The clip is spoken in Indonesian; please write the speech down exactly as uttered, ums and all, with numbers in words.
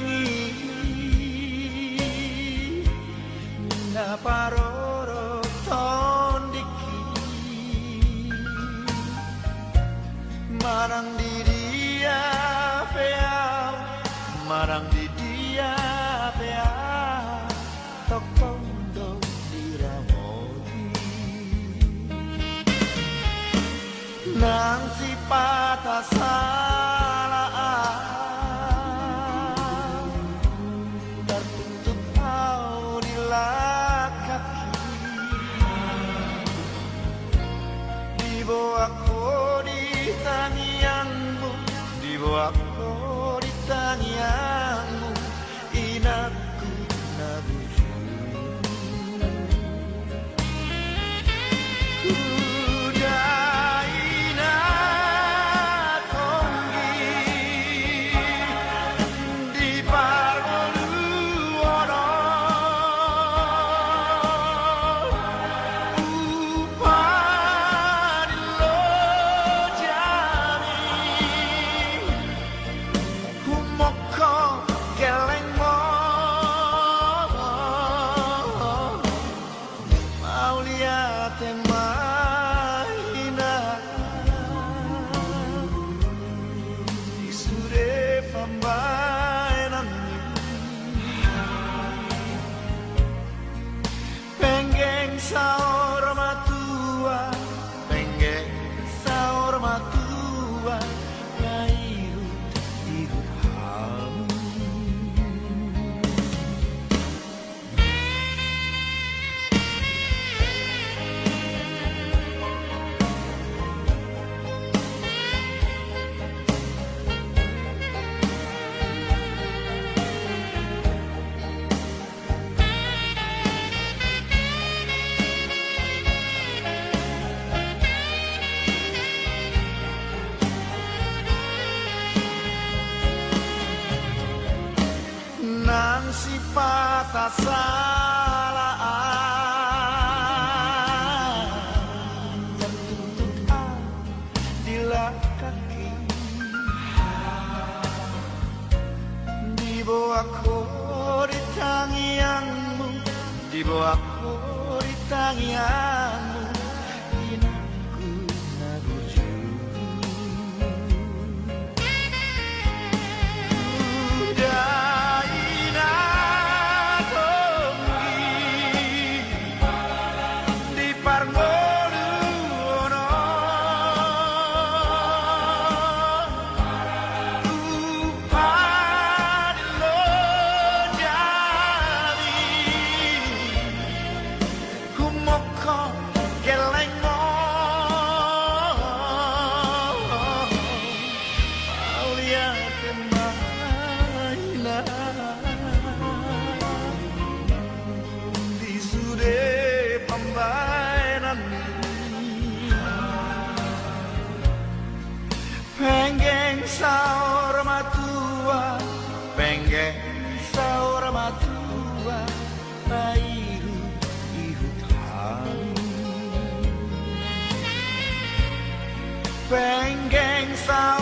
tangi na paroro tondiki marang di dia pea marang di dia pea tokondo diramoni nang si patah salah tertutup kau di kaki di bawahku di tangianmu di bawahku di tangianmu inakku nabuju saur matua pengen saur matua ngairu iru hamu nang si patah salah tertutup di kaki di bawahku di tangianmu di bawahku di tangianmu inakku nabuju pengen saur matua pengen saur matua rairu iru hamu pengen saur